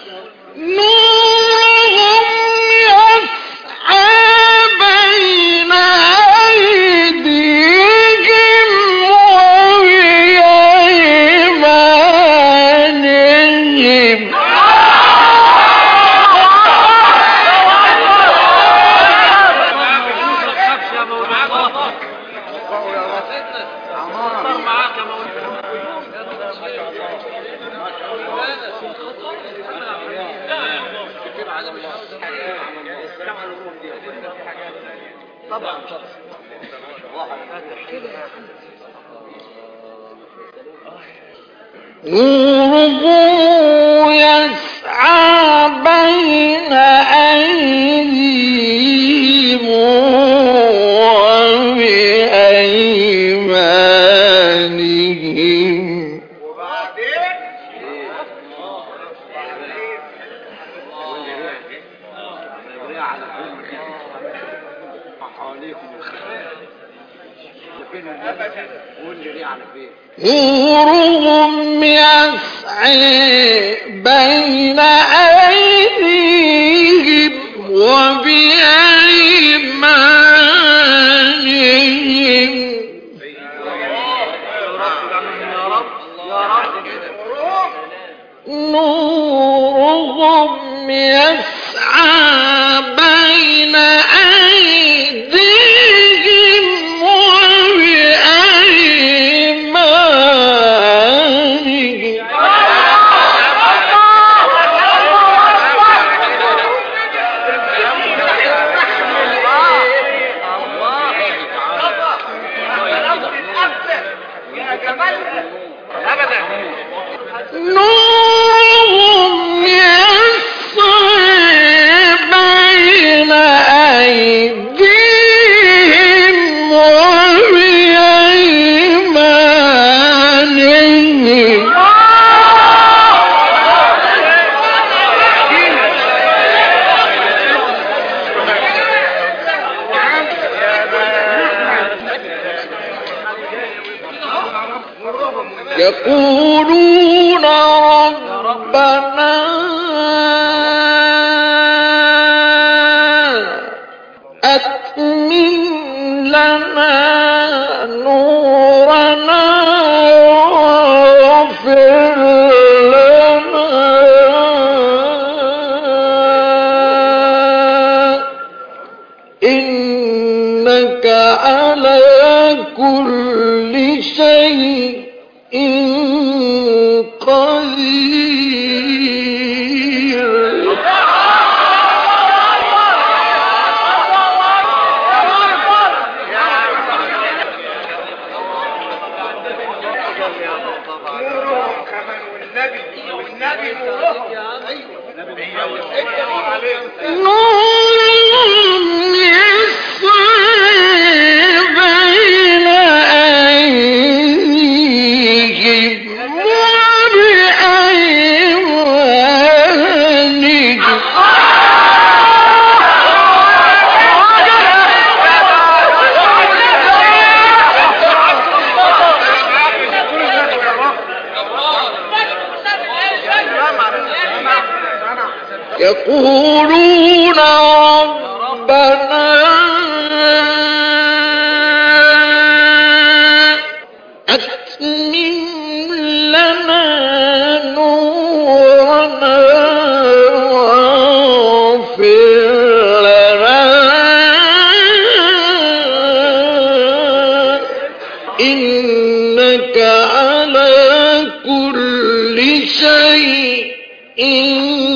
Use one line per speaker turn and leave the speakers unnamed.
نورهم يسعى بين أيديهم وبأيمانهم نورهم يسعى بين أيديهم وبأيمانهم نورهم يسعى بين أيديهم وبأيمانهم نورهم يسعى بين أيديهم وبأيمانهم نورهم يسعى بين أيديهم وبأيمانهم يقولون ربنا أتمم لنا نورنا واغفر لنا إنك على كل شيء قدير نورهم يسعى بين أيديهم وبأيمانهم يقولون ربنا أتمم لنا نورنا واغفر لنا إنك على كل شيء